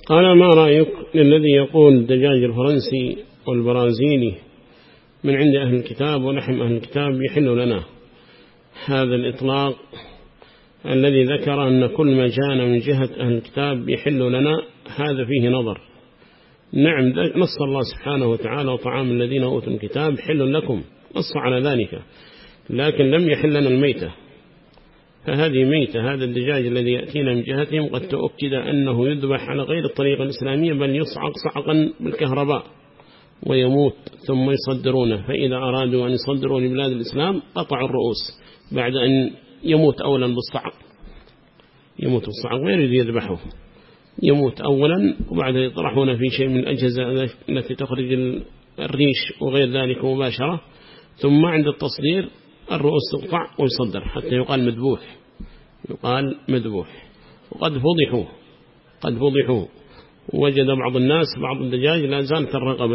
قال: ما رأيك للذي يقول الدجاج الفرنسي والبرازيلي من عند أهل الكتاب ولحم أهل الكتاب يحل لنا؟ هذا الإطلاق الذي ذكر أن كل ما جاءنا من جهة أهل الكتاب يحل لنا، هذا فيه نظر. نعم، نص الله سبحانه وتعالى: وطعام الذين أوتوا الكتاب حل لكم، نص على ذلك، لكن لم يحل لنا الميتة. فهذه ميتة. هذا الدجاج الذي يأتينا من جهتهم قد تؤكد أنه يذبح على غير الطريقة الإسلامية، بل يصعق صعقا بالكهرباء ويموت ثم يصدرونه. فإذا أرادوا أن يصدروا لبلاد الإسلام قطعوا الرؤوس بعد أن يموت أولا بالصعق، يموت بالصعق، ما يريد يذبحه، يموت أولا، وبعد يطرحون في شيء من الأجهزة التي تخرج الريش وغير ذلك مباشرة، ثم عند التصدير الرؤوس تقطع ويصدر حتى يقال مذبوح، يقال مذبوح. وقد فضحوا وجد بعض الناس بعض الدجاج لا زالت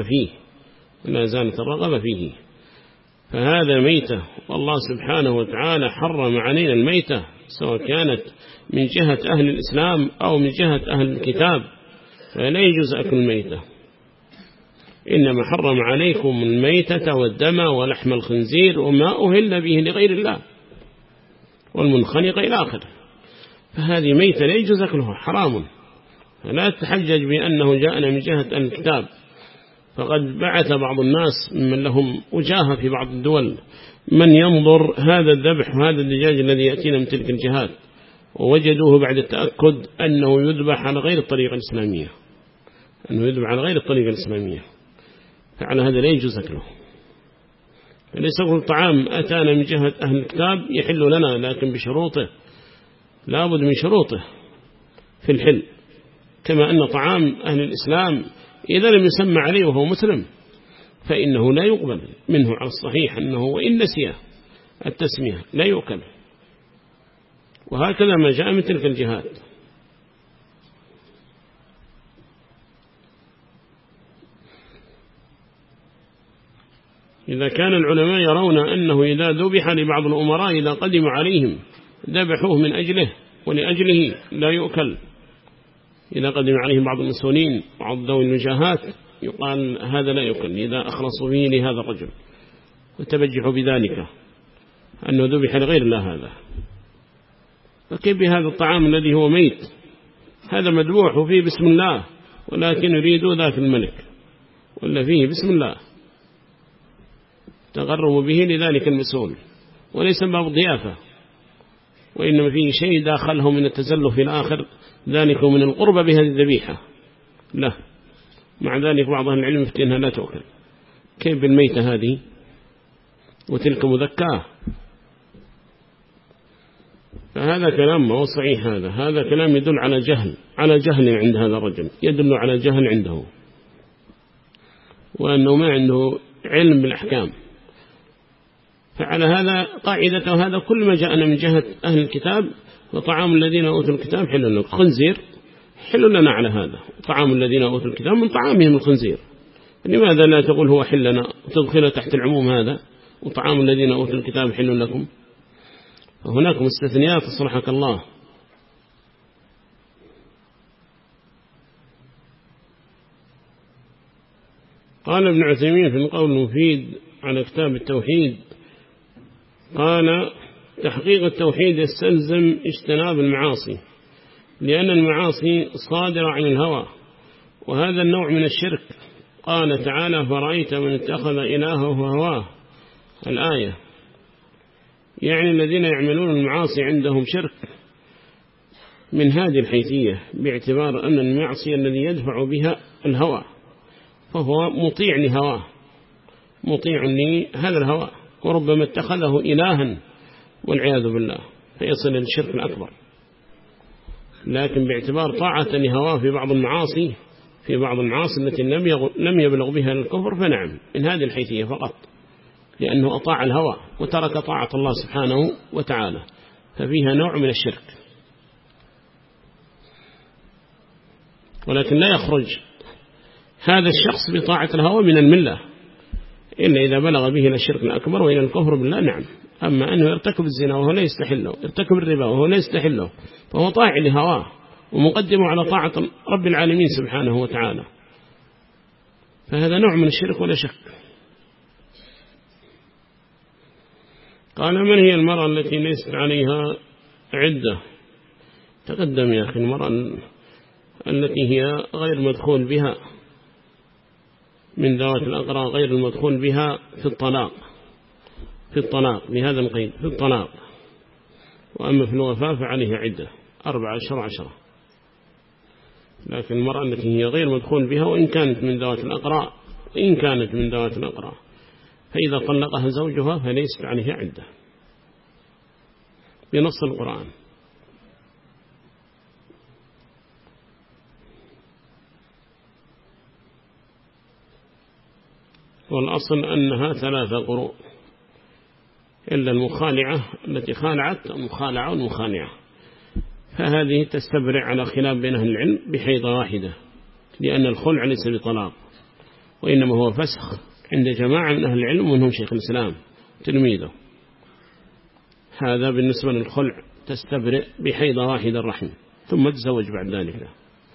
الرغبة فيه، فهذا ميتة. والله سبحانه وتعالى حرم علينا الميتة، سواء كانت من جهة أهل الإسلام أو من جهة أهل الكتاب، فلا يجوز أكل الميتة. إنما حرم عليكم الميتة والدم ولحم الخنزير وما أهل به لغير الله والمنخنق إلى آخره، فهذه ميتة لا يجوز أكلها، حرام. فلا تحجج بأنه جاءنا من جهة أهل الكتاب، فقد بعث بعض الناس من لهم وجاهة في بعض الدول من ينظر هذا الذبح وهذا الدجاج الذي يأتينا من تلك الجهات، ووجدوه بعد التأكد أنه يذبح على غير الطريقة الإسلامية، فعلى هذا لا يجوز أكله. فليس كل طعام أتانا من جهة أهل الكتاب يحل لنا، لكن بشروطه، لابد من شروطه في الحل. كما أن طعام أهل الإسلام إذا لم يسمى عليه وهو مسلم فإنه لا يقبل منه، على الصحيح أنه وإن نسي التسمية لا يؤكل. وهكذا ما جاء من تلك الجهات. إذا كان العلماء يرون أنه إذا ذبح لبعض الأمراء إذا قدموا عليهم ذبحوه من أجله ولأجله لا يؤكل. إذا قدم عليهم بعض المسؤولين وبعض ذوي الوجاهات يقال هذا لا يؤكل، إذا أخلصوا به لهذا الرجل وتبجحوا بذلك أنه ذبح لغير الله. هذا فكيف بهذا الطعام الذي هو ميت؟ هذا مذبوح وفيه بسم الله، ولكن يريدوا ذاك الملك ولا فيه بسم الله، تقربوا به لذلك المسؤول، وليس باب ضيافة، وإنما فيه شيء داخله من التزلف في الآخر، ذلك من القربة بهذه الذبيحة لا. مع ذلك بعض أهل العلم يفتي أنها لا تؤكل. كيف بالميتة هذه وتلك مذكاة؟ فهذا كلام ما هو صحيح. هذا كلام يدل على جهل عند هذا الرجل، يدل على جهل عنده، وأنه ما عنده علم بالأحكام. فعلى هذا قاعدة، هذا كل ما جاءنا من جهة أهل الكتاب وطعام الذين أوتوا الكتاب حل لنا. خنزير حل لنا على هذا، طعام الذين أوتوا الكتاب من طعامهم الخنزير، لماذا لا تقول هو حل لنا وتدخل تحت العموم هذا وطعام الذين أوتوا الكتاب حل لكم؟ فهناك مستثنيات صرحك الله. قال ابن عثيمين في القول المفيد على كتاب التوحيد، قال: تحقيق التوحيد يستلزم اجتناب المعاصي، لأن المعاصي صادرة عن الهوى، وهذا النوع من الشرك. قال تعالى: فرأيت من اتخذ إلهه هواه، الآية، يعني الذين يعملون المعاصي عندهم شرك من هذه الحيثية، باعتبار أن المعصية الذي يدفع بها الهوى، فهو مطيع لهواه، مطيع لهذا الهوى، وربما اتخذه إلها والعياذ بالله، فيصل للشرك الأكبر. لكن باعتبار طاعة لهواه في بعض المعاصي التي لم يبلغ بها الكفر، فنعم من هذه الحيثية فقط، لأنه أطاع الهوى وترك طاعة الله سبحانه وتعالى، ففيها نوع من الشرك. ولكن لا يخرج هذا الشخص بطاعة الهوى من الملة إلا إذا بلغ به إلى الشرك الأكبر وإلى الكفر بالله، نعم. أما أنه يرتكب الزنا وهو لا يستحله، يرتكب الربا وهو لا يستحله، فهو طاع لهواه ومقدمه على طاعة رب العالمين سبحانه وتعالى، فهذا نوع من الشرك ولا شك. قال من هي المرأة التي ليست عليها عدة؟ تقدم يا أخي المرأة التي هي غير مدخول بها من ذوات الأقراء، غير المدخول بها في الطلاق بهذا القيد في الطلاق، وأما في الوفاة فعليها عدة 14 لكن المرأة التي هي غير مدخول بها وإن كانت من ذوات الأقراء فإذا طلقها زوجها فليست عليها عدة بنص القرآن. والأصل أنها 3 قروء إلا المخالعة التي خالعت المخالعة والمخانعة، فهذه تستبرع على خلاف بين أهل العلم بحيضة واحدة، لأن الخلع ليس بطلاق وإنما هو فسخ عند جماعة من أهل العلم ومنهم شيخ الإسلام تلميذه. هذا بالنسبة للخلع تستبرئ بحيضة واحدة الرحم ثم تزوج بعد ذلك.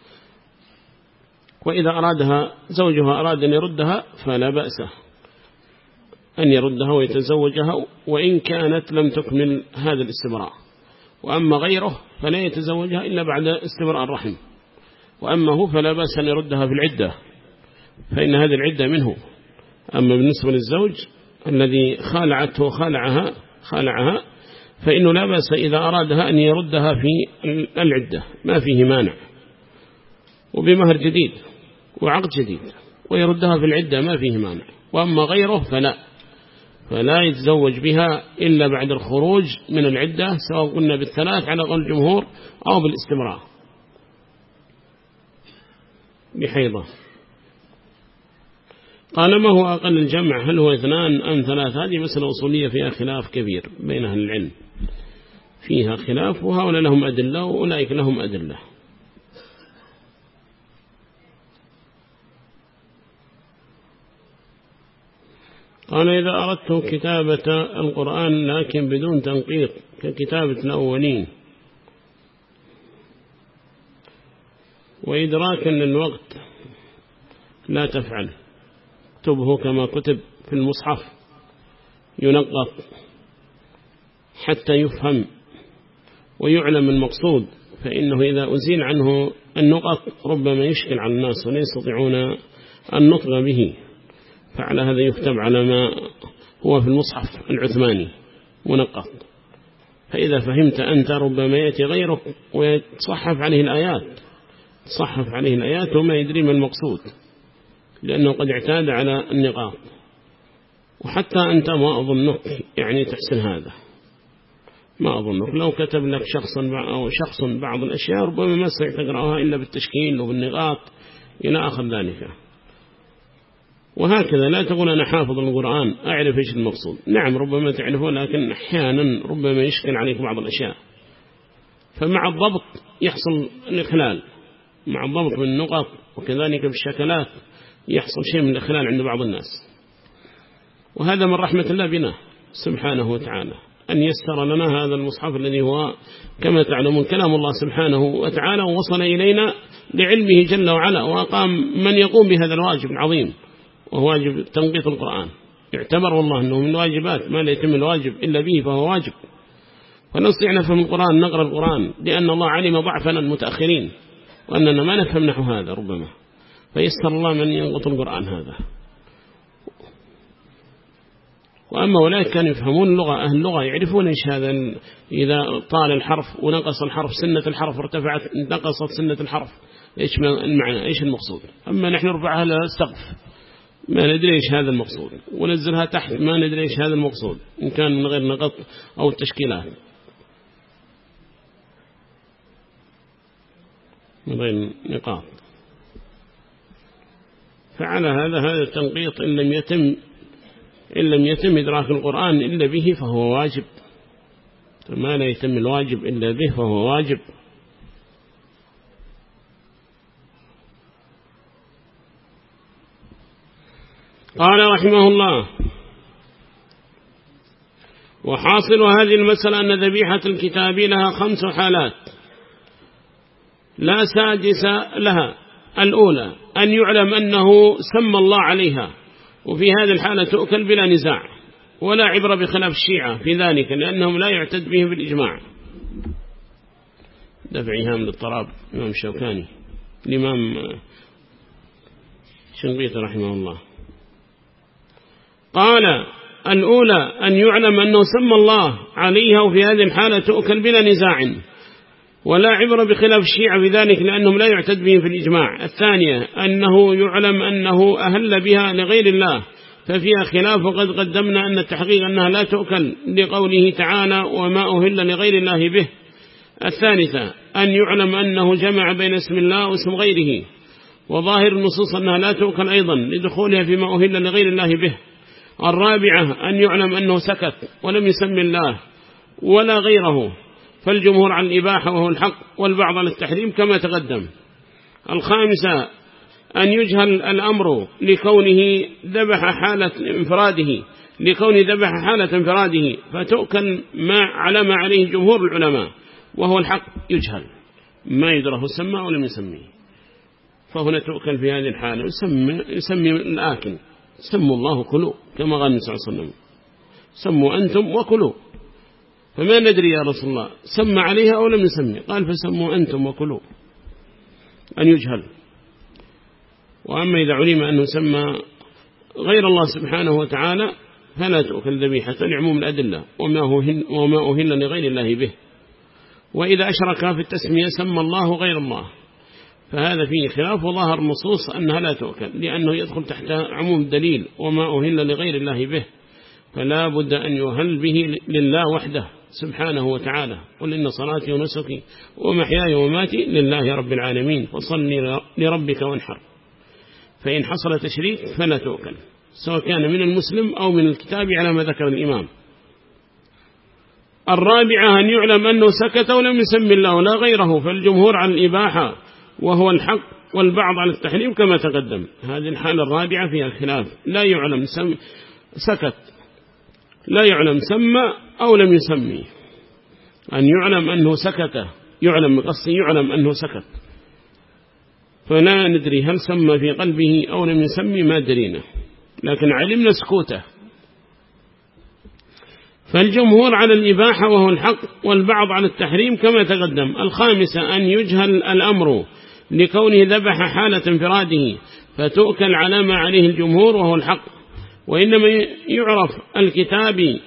وإذا أرادها زوجها أراد أن يردها فلا بأس أن يردها ويتزوجها وإن كانت لم تكمل هذا الاستبراء. وأما غيره فلا يتزوجها إلا بعد استبراء الرحم، وأما هو فلا بأس أن يردها في العدة فإن هذه العدة منه. أما بالنسبة للزوج الذي خالعته وخالعها فإنه لا بأس إذا أرادها أن يردها في العدة ما فيه مانع، وبمهر جديد وعقد جديد ويردها في العدة ما فيه مانع. وأما غيره فلا يتزوج بها إلا بعد الخروج من العدة، سواء قلنا بالثلاث على قول الجمهور أو بالاستمرار بحيضة. قال ما هو أقل الجمع، هل هو 2 أم 3؟ هذه مسألة أصولية فيها خلاف كبير بين أهل العلم، فيها خلاف، وهؤلاء لهم أدلة وأولئك لهم أدلة. قال إذا أردت كتابة القرآن لكن بدون تنقيط ككتابة الأولين وإدراكا للوقت لا تفعل، اكتبه كما كتب في المصحف ينقط حتى يفهم ويعلم المقصود، فإنه إذا أزيل عنه النقط ربما يشكل على الناس ولا يستطيعون النطق به، فعلى هذا يكتب على ما هو في المصحف العثماني منقط. فإذا فهمت أنت ربما يأتي غيرك ويتصحف عليه الآيات وما يدري ما المقصود، لأنه قد اعتاد على النقاط. وحتى أنت ما أظنك يعني تحسن هذا، ما أظنك لو كتب لك شخص بعض الأشياء ربما ما سيتقرأها إلا بالتشكيل وبالنقاط إلى آخر ذلك. وهكذا لا تقول أنا حافظ القرآن أعرف إيش المقصود، نعم ربما تعرفه لكن أحيانا ربما يشكل عليك بعض الأشياء، فمع الضبط يحصل الإخلال، مع الضبط بالنقط وكذلك بالشكلات يحصل شيء من الإخلال عند بعض الناس. وهذا من رحمة الله بنا سبحانه وتعالى أن يسر لنا هذا المصحف الذي هو كما تعلمون كلام الله سبحانه وتعالى، ووصل إلينا لعلمه جل وعلا، وأقام من يقوم بهذا الواجب العظيم وهو واجب تنقيط القرآن. يعتبر والله أنه من الواجبات ما لا يتم الواجب إلا به فهو واجب. فنستطيع نفهم القرآن نقرأ القرآن لأن الله علم ضعفنا المتأخرين وأننا ما نفهم نحو هذا ربما، فيسر الله من ينقط القرآن هذا. وأما أولئك كانوا يفهمون اللغة، أهل اللغة يعرفون إيش هذا، إذا طال الحرف ونقص الحرف سنة الحرف ارتفعت نقصت سنة الحرف إيش المعنى إيش المقصود. أما نحن نرفعها للسقف ما ندري إيش هذا المقصود، ونزلها تحت ما ندري إيش هذا المقصود إن كان من غير نقط أو التشكيلات من غير نقاط. فعلى هذا التنقيط إن لم يتم إدراك القرآن إلا به فهو واجب، ما لا يتم الواجب إلا به فهو واجب. قال رحمه الله وحاصل هذه المسألة أن ذبيحة الكتاب لها 5 حالات. لا سادس لها. الأولى أن يعلم أنه سمى الله عليها، وفي هذه الحالة تؤكل بلا نزاع، ولا عبرة بخلاف الشيعة في ذلك لأنهم لا يعتد بهم بالإجماع. دفع إيهام للطراب الإمام الشوكاني الإمام شنقيطي رحمه الله. قال الأولى أن يعلم أنه سمى الله عليها، وفي هذه الحالة تؤكل بلا نزاع، ولا عبرة بخلاف الشيعة بذلك لأنهم لا يعتد بهم في الإجماع. الثانية أنه يعلم أنه أهل بها لغير الله، ففيها خلاف، وقد قدمنا أن التحقيق أنها لا تؤكل لقوله تعالى وما أهل لغير الله به. الثالثة أن يعلم أنه جمع بين اسم الله واسم غيره، وظاهر النصوص أنها لا تؤكل أيضا لدخولها فيما أهل لغير الله به. الرابعة أن يعلم أنه سكت ولم يسمي الله ولا غيره، فالجمهور على الإباحة وهو الحق، والبعض على التحريم كما تقدم. الخامسة أن يجهل الأمر لكونه ذبح حالة انفراده، فتؤكل على ما عليه جمهور العلماء، وهو الحق يجهل ما يدره سمى ولم يسميه، فهنا تؤكل في هذه الحالة. يسمي الآكل، سموا الله كلوا كما قال النبي صلى الله عليه وسلم، سموا أنتم وكلوا، فما ندري يا رسول الله سمى عليها أو لم يسمي، قال فسموا أنتم وكلوا، أن يجهل. وأما إذا علم أنه سمى غير الله سبحانه وتعالى فلا تؤكل ذبيحة لعموم الأدلة وما أهل لغير الله به. وإذا أشرك في التسمية سمى الله غير الله، فهذا فيه خلاف، وظاهر النصوص أنها لا تؤكل لأنه يدخل تحت عموم الدليل وما أهل لغير الله به، فلا بد أن يهل به لله وحده سبحانه وتعالى. قل إن صلاتي ونسكي ومحياي وماتي لله رب العالمين، فصل لربك وانحر. فإن حصل تشريك فلا تؤكل، سواء كان من المسلم أو من الكتاب على ما ذكر الإمام. الرابعة أن يعلم أنه سكت ولم يسمي الله لا غيره، فالجمهور على الإباحة وهو الحق، والبعض على التحريم كما تقدم. هذه الحالة الرابعة فيها الخلاف، لا يعلم سكت، لا يعلم سمى أو لم يسمي. أن يعلم أنه سكت، يعلم قصدي يعلم أنه سكت، فلا ندري هل سمى في قلبه أو لم يسمي، ما درينا، لكن علمنا سكوته. فالجمهور على الإباحة وهو الحق، والبعض على التحريم كما تقدم. الخامسة أن يجهل الأمر لكونه ذبح حالة انفراده، فتؤكل على ما عليه الجمهور وهو الحق. وإنما يعرف الكتاب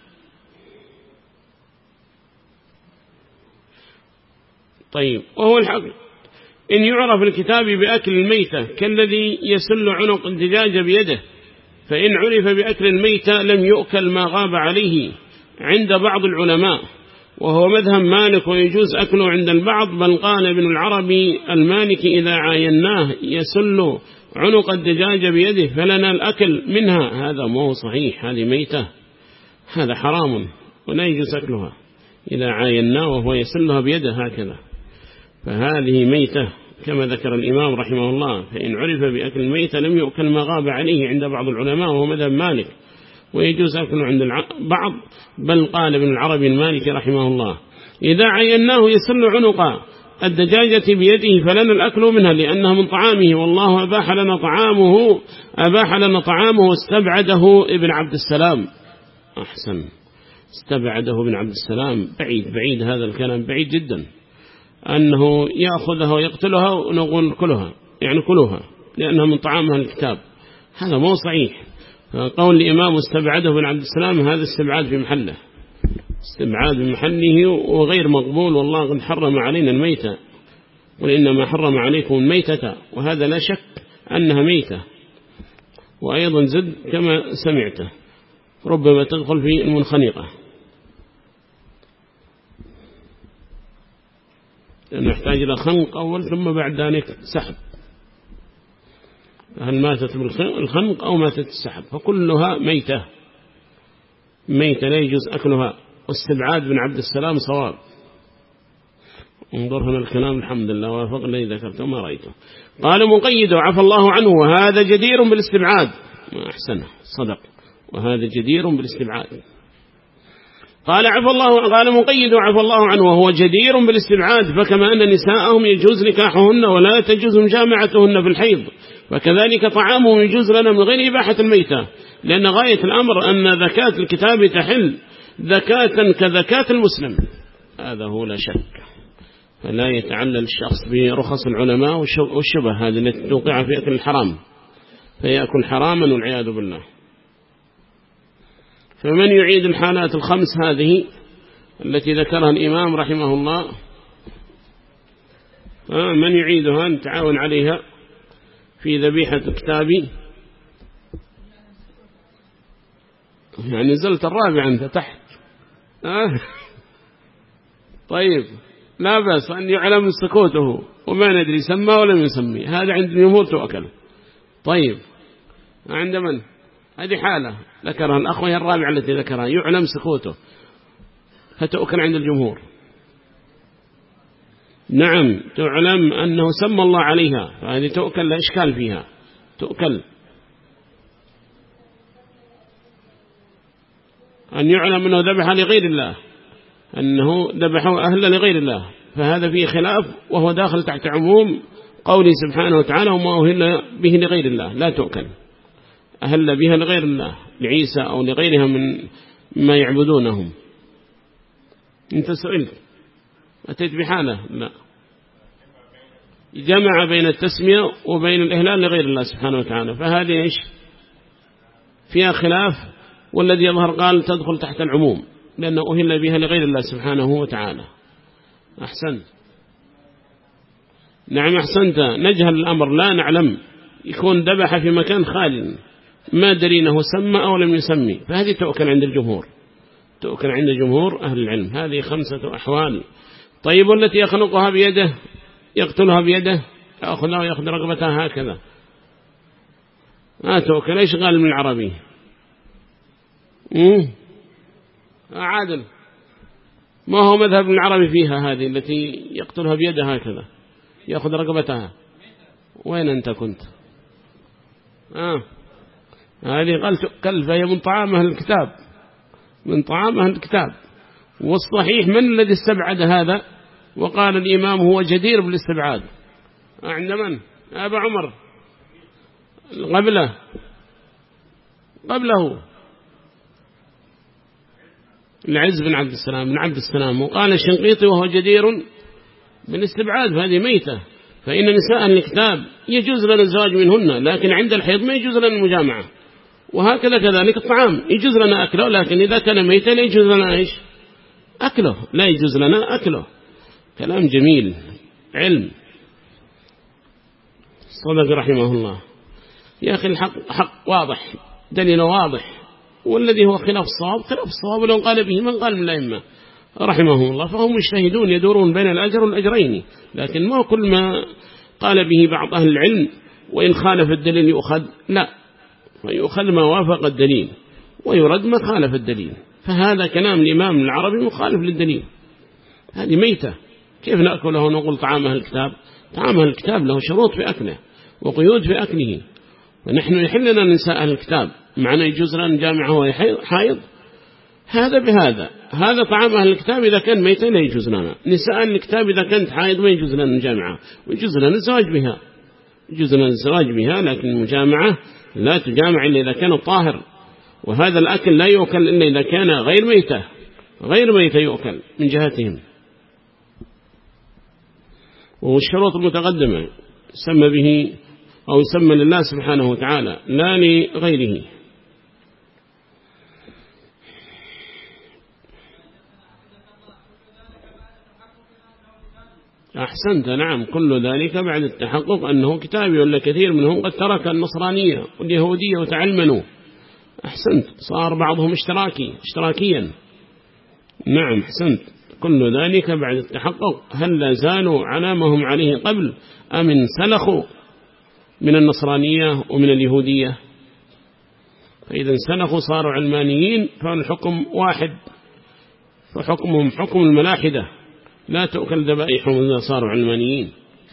وهو الحق إن يعرف الكتاب بأكل الميتة كالذي يسل عنق الدجاج بيده، فإن عرف بأكل الميتة لم يؤكل ما غاب عليه عند بعض العلماء، وهو مذهب مالك، ويجوز أكله عند البعض. بل قال ابن العربي المالكي إذا عايناه يسل عنق الدجاج بيده فلنا الأكل منها. هذا مو صحيح، هذه ميتة، هذا حرام ولا يجوز أكلها إذا عايناه وهو يسلها بيده هكذا، فهذه ميتة كما ذكر الإمام رحمه الله. فإن عرف بأكل الميتة لم يؤكل ما غاب عليه عند بعض العلماء وهو مذهب مالك، ويجوز أكله عند بعض. بل قال ابن العربي المالكي رحمه الله إذا عيناه يسل عنق الدجاجة بيده فلنا الأكل منها لأنها من طعامه، والله أباح لنا طعامه واستبعده ابن عبد السلام. أحسن، استبعده ابن عبد السلام، بعيد هذا الكلام، بعيد جدا أنه يأخذها ويقتلها ونقول كلها، يعني كلها لأنها من طعامها الكتاب، هذا مو صحيح. قول الإمام استبعده ابن عبد السلام هذا استبعاد في محله، استبعاد بمحله وغير مقبول. والله قد حرم علينا الميتة، وإنما حرم عليكم الميتة، وهذا لا شك أنها ميتة. وأيضا زد كما سمعته ربما تدخل في المنخنقة، نحتاج إلى خنق أول ثم بعد ذلك سحب، هل ماتت بالخنق أو ماتت السحب، فكلها ميتة لا يجوز أكلها. واستبعاد بن عبد السلام صواب. انظر هنا الكلام الحمد لله وافق الذي ذكرته ما رأيته. قال مقيد وعفى الله عنه وهذا جدير بالاستبعاد. ما أحسنه، صدق، وهذا جدير بالاستبعاد. قال مقيد عفى الله عنه وهو جدير بالاستبعاد، فكما أن نساءهم يجوز نكاحهن ولا تجوز مجامعتهن في الحيض، فكذلك طعامهم يجوز لنا من غير إباحة الميتة، لأن غاية الأمر أن زكاة الكتاب تحل زكاة كزكاة المسلم، هذا هو لا شك. فلا يتعلل الشخص برخص العلماء والشبه هذه التي توقع في أكل الحرام فيأكل حراما والعياذ بالله. فمن يعيد الحالات الخمس هذه التي ذكرها الإمام رحمه الله، من يعيدها نتعاون عليها في ذبيحة الكتاب. يعني نزلت الرابع أنت تحت. طيب لا بأس أن يعلم سكوته وما ندري سمى ولا يسمي، هذا عند الجمهور تؤكل. طيب عند من؟ هذه حالة ذكرها الأخ وهي الرابعة التي ذكرها، يعلم سكوته فتؤكل عند الجمهور. نعم تعلم أنه سمى الله عليها، فهذه تؤكل لا إشكال فيها، تؤكل. أن يعلم أنه ذبح لغير الله، أنه ذبحه أهل لغير الله، فهذا فيه خلاف وهو داخل تحت عموم قوله سبحانه وتعالى وما أهل به لغير الله، لا تؤكل. أهل بها لغير الله لعيسى أو لغيرها من ما يعبدونهم. أنت سئلت أتيت بحالة لا، جمع بين التسمية وبين الإهلال لغير الله سبحانه وتعالى، فهذه إيش فيها خلاف، والذي يظهر قال تدخل تحت العموم لأنه أهل بها لغير الله سبحانه وتعالى. أحسنت. نعم أحسنت. نجهل الأمر لا نعلم، يكون ذبح في مكان خالٍ ما درينه سمى أو لم يسمي، فهذه تؤكل عند الجمهور، تؤكل عند جمهور أهل العلم. هذه 5 أحوال. طيب والتي يخنقها بيده يقتلها بيده يأخذها ويأخذ رقبتها هكذا ما تؤكل. إيش قال من العربي؟ عادل ما هو مذهب من العربي فيها هذه التي يقتلها بيده هكذا يأخذ رقبتها؟ وين أنت كنت؟ هذه قال تؤكل، فهي من طعام أهل الكتاب، من طعام أهل الكتاب. والصحيح من الذي استبعد هذا وقال الإمام هو جدير بالاستبعاد؟ عند من؟ أبا عمر قبله العز بن عبد السلام وقال الشنقيطي وهو جدير بالاستبعاد، فهذه ميتة. فإن نساء الكتاب يجوز لنا الزواج منهن، لكن عند الحيض ما يجوز لنا المجامعة. وهكذا كذلك الطعام يجوز لنا أكله، لكن إذا كان ميتا لا يجوز لنا إيش أكله، لا يجوز لنا أكله. كلام جميل علم. صدق رحمه الله. يا أخي الحق حق واضح، دليل واضح، والذي هو خلاف الصواب ولو قال به من قال من الأئمة رحمه الله، فهم مجتهدون يدورون بين الأجر والأجرين، لكن ما كل ما قال به بعض أهل العلم وإن خالف الدليل يؤخذ، لا، ويؤخذ ما وافق الدليل ويرد ما خالف الدليل. فهذا كلام الإمام العربي مخالف للدليل، هذه ميتة، كيف نأكله ونقول طعام أهل الكتاب؟ طعام أهل الكتاب له شروط في أكله وقيود في أكله، ونحن يحلنا نساء أهل الكتاب معنا يجوز لنا نجامعه وهي حائض، هذا بهذا. هذا طعام أهل الكتاب إذا كان ميتا لا يجوز لنا، نساء أهل الكتاب إذا كانت حائض ما يجوز لنا نجامعها ويجوز لنا الزواج بها، يجوز لنا الزواج بها، لكن المجامعة لا تجامع إلا إذا كان طاهر. وهذا الأكل لا يؤكل إلا إذا كان غير ميتة يؤكل من جهتهم. والشروط المتقدمة سمى به أو سمى لله سبحانه وتعالى لا لغيره. أحسنت. نعم كل ذلك بعد التحقق أنه كتابي، ولا كثير منهم قد ترك النصرانية واليهودية وتعلمنوا. أحسنت. صار بعضهم اشتراكيا. نعم أحسنت. كل ذلك بعد التحقق. هل لا زالوا على ما هم عليه قبل أم انسلخوا من النصرانية ومن اليهودية؟ فإذا انسلخوا صاروا علمانيين فالحكم واحد، فحكمهم حكم الملاحدة، لا تؤكل ذبائحهم إذا صاروا علمانيين،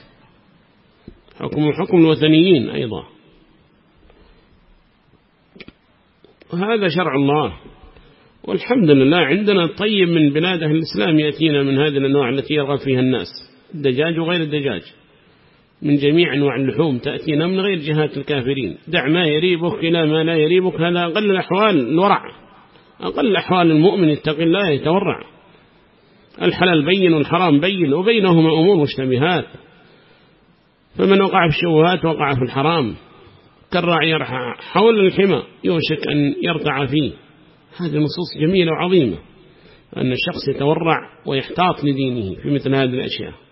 حكم الوثنيين أيضا. هذا شرع الله والحمد لله عندنا طيب من بلاد أهل الإسلام يأتينا من هذه الأنواع التي يرغب فيها الناس، الدجاج وغير الدجاج، من جميع أنواع اللحوم تأتينا من غير جهات الكافرين. دع ما يريبك إلى ما لا يريبك، هذا أقل الأحوال الورع، أقل أحوال المؤمن يتقي الله يتورع. الحلال بين والحرام بين، وبينهما أمور مشتبهات، فمن وقع في الشبهات وقع في الحرام، كالراعي يرعى حول الحمى يوشك أن يرتع فيه. هذه نصوص جميلة وعظيمة، أن الشخص يتورع ويحتاط لدينه في مثل هذه الأشياء.